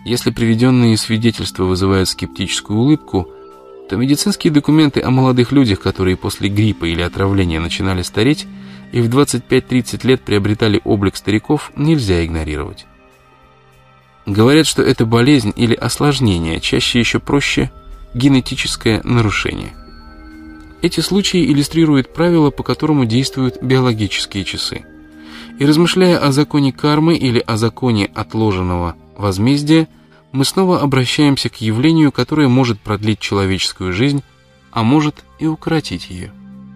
Если приведенные свидетельства вызывают скептическую улыбку, то медицинские документы о молодых людях, которые после гриппа или отравления начинали стареть и в 25-30 лет приобретали облик стариков, нельзя игнорировать. Говорят, что это болезнь или осложнение, чаще еще проще – генетическое нарушение. Эти случаи иллюстрируют правило, по которому действуют биологические часы. И размышляя о законе кармы или о законе отложенного возмездия, мы снова обращаемся к явлению, которое может продлить человеческую жизнь, а может и укоротить ее.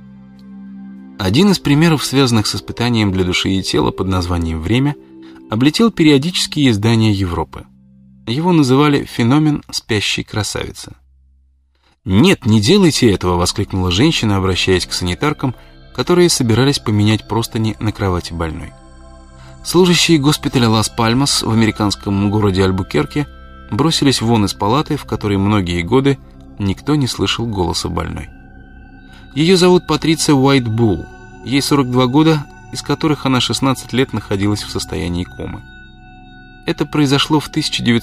Один из примеров, связанных с испытанием для души и тела под названием «Время», облетел периодические издания Европы. Его называли «феномен спящей красавицы». «Нет, не делайте этого!» — воскликнула женщина, обращаясь к санитаркам, которые собирались поменять простыни на кровати больной. Служащие госпиталя Лас-Пальмас в американском городе Альбукерке бросились вон из палаты, в которой многие годы никто не слышал голоса больной. Ее зовут Патриция Уайтбулл, ей 42 года, из которых она 16 лет находилась в состоянии комы. Это произошло в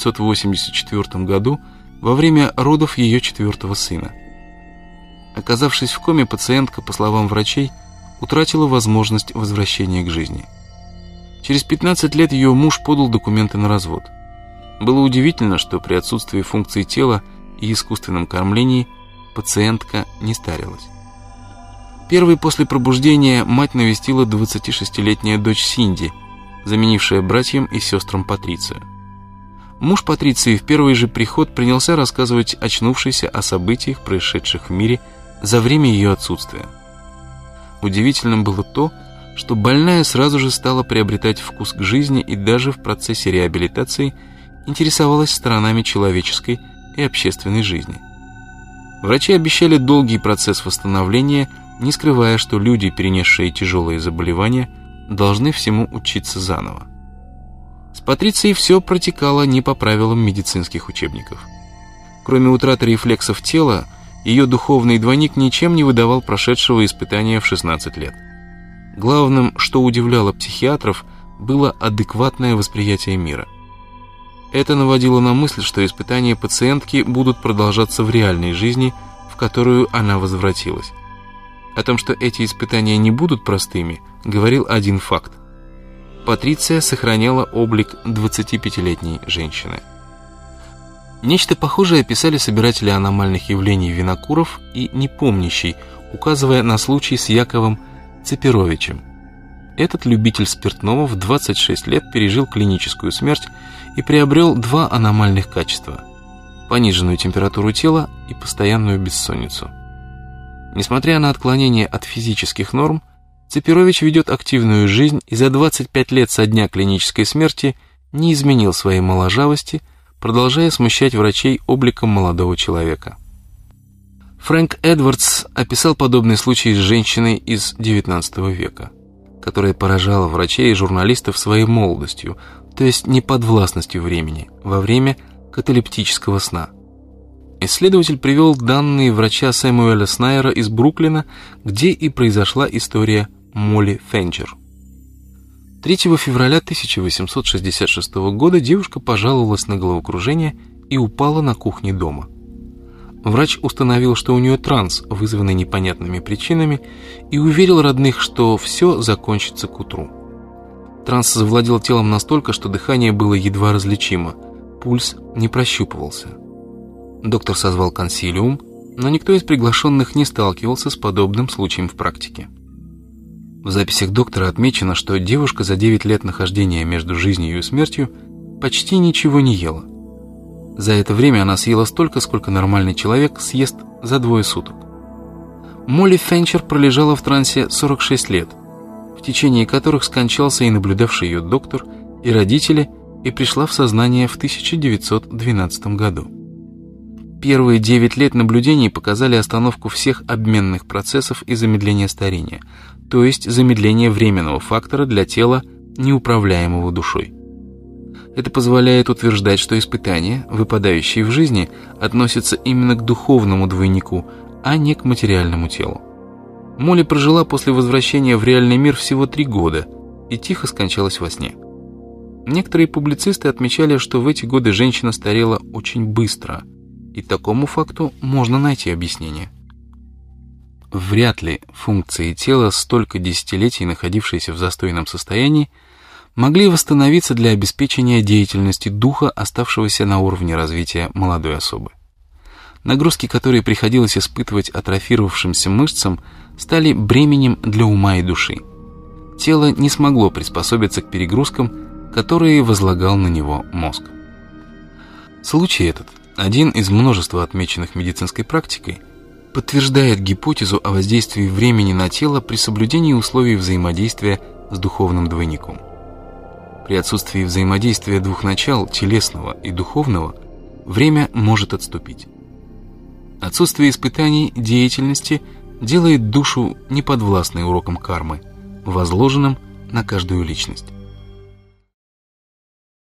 1984 году во время родов ее 4-го сына. Оказавшись в коме, пациентка, по словам врачей, утратила возможность возвращения к жизни. Через 15 лет ее муж подал документы на развод. Было удивительно, что при отсутствии функций тела и искусственном кормлении пациентка не старилась. Первой после пробуждения мать навестила 26-летняя дочь Синди, заменившая братьям и сестрам Патрицию. Муж Патриции в первый же приход принялся рассказывать очнувшейся о событиях, происшедших в мире за время ее отсутствия. Удивительным было то, что больная сразу же стала приобретать вкус к жизни и даже в процессе реабилитации интересовалась сторонами человеческой и общественной жизни. Врачи обещали долгий процесс восстановления, не скрывая, что люди, перенесшие тяжелые заболевания, должны всему учиться заново. С Патрицией все протекало не по правилам медицинских учебников. Кроме утраты рефлексов тела, ее духовный двойник ничем не выдавал прошедшего испытания в 16 лет. Главным, что удивляло психиатров, было адекватное восприятие мира. Это наводило на мысль, что испытания пациентки будут продолжаться в реальной жизни, в которую она возвратилась. О том, что эти испытания не будут простыми, говорил один факт. Патриция сохраняла облик 25-летней женщины. Нечто похожее описали собиратели аномальных явлений Винокуров и Непомнящий, указывая на случай с Яковом Цепировичем. Этот любитель спиртного в 26 лет пережил клиническую смерть и приобрел два аномальных качества – пониженную температуру тела и постоянную бессонницу. Несмотря на отклонение от физических норм, Цепирович ведет активную жизнь и за 25 лет со дня клинической смерти не изменил своей моложавости, продолжая смущать врачей обликом молодого человека. Фрэнк Эдвардс описал подобный случай с женщиной из XIX века, которая поражала врачей и журналистов своей молодостью, то есть неподвластностью времени, во время каталептического сна. Исследователь привел данные врача Сэмюэля Снайера из Бруклина, где и произошла история Молли Фенджер. 3 февраля 1866 года девушка пожаловалась на головокружение и упала на кухне дома. Врач установил, что у нее транс, вызванный непонятными причинами, и уверил родных, что все закончится к утру. Транс завладел телом настолько, что дыхание было едва различимо, пульс не прощупывался. Доктор созвал консилиум, но никто из приглашенных не сталкивался с подобным случаем в практике. В записях доктора отмечено, что девушка за 9 лет нахождения между жизнью и смертью почти ничего не ела. За это время она съела столько, сколько нормальный человек съест за 2 суток. Молли Фенчер пролежала в трансе 46 лет, в течение которых скончался и наблюдавший ее доктор, и родители, и пришла в сознание в 1912 году. Первые 9 лет наблюдений показали остановку всех обменных процессов и замедление старения, то есть замедление временного фактора для тела, неуправляемого душой. Это позволяет утверждать, что испытания, выпадающие в жизни, относятся именно к духовному двойнику, а не к материальному телу. Молли прожила после возвращения в реальный мир всего 3 года и тихо скончалась во сне. Некоторые публицисты отмечали, что в эти годы женщина старела очень быстро, и такому факту можно найти объяснение. Вряд ли функции тела, столько десятилетий находившиеся в застойном состоянии, могли восстановиться для обеспечения деятельности духа, оставшегося на уровне развития молодой особы. Нагрузки, которые приходилось испытывать атрофировавшимся мышцам, стали бременем для ума и души. Тело не смогло приспособиться к перегрузкам, которые возлагал на него мозг. Случай этот, один из множества отмеченных медицинской практикой, подтверждает гипотезу о воздействии времени на тело при соблюдении условий взаимодействия с духовным двойником. При отсутствии взаимодействия двух начал, телесного и духовного, время может отступить. Отсутствие испытаний деятельности делает душу неподвластной урокам кармы, возложенным на каждую личность.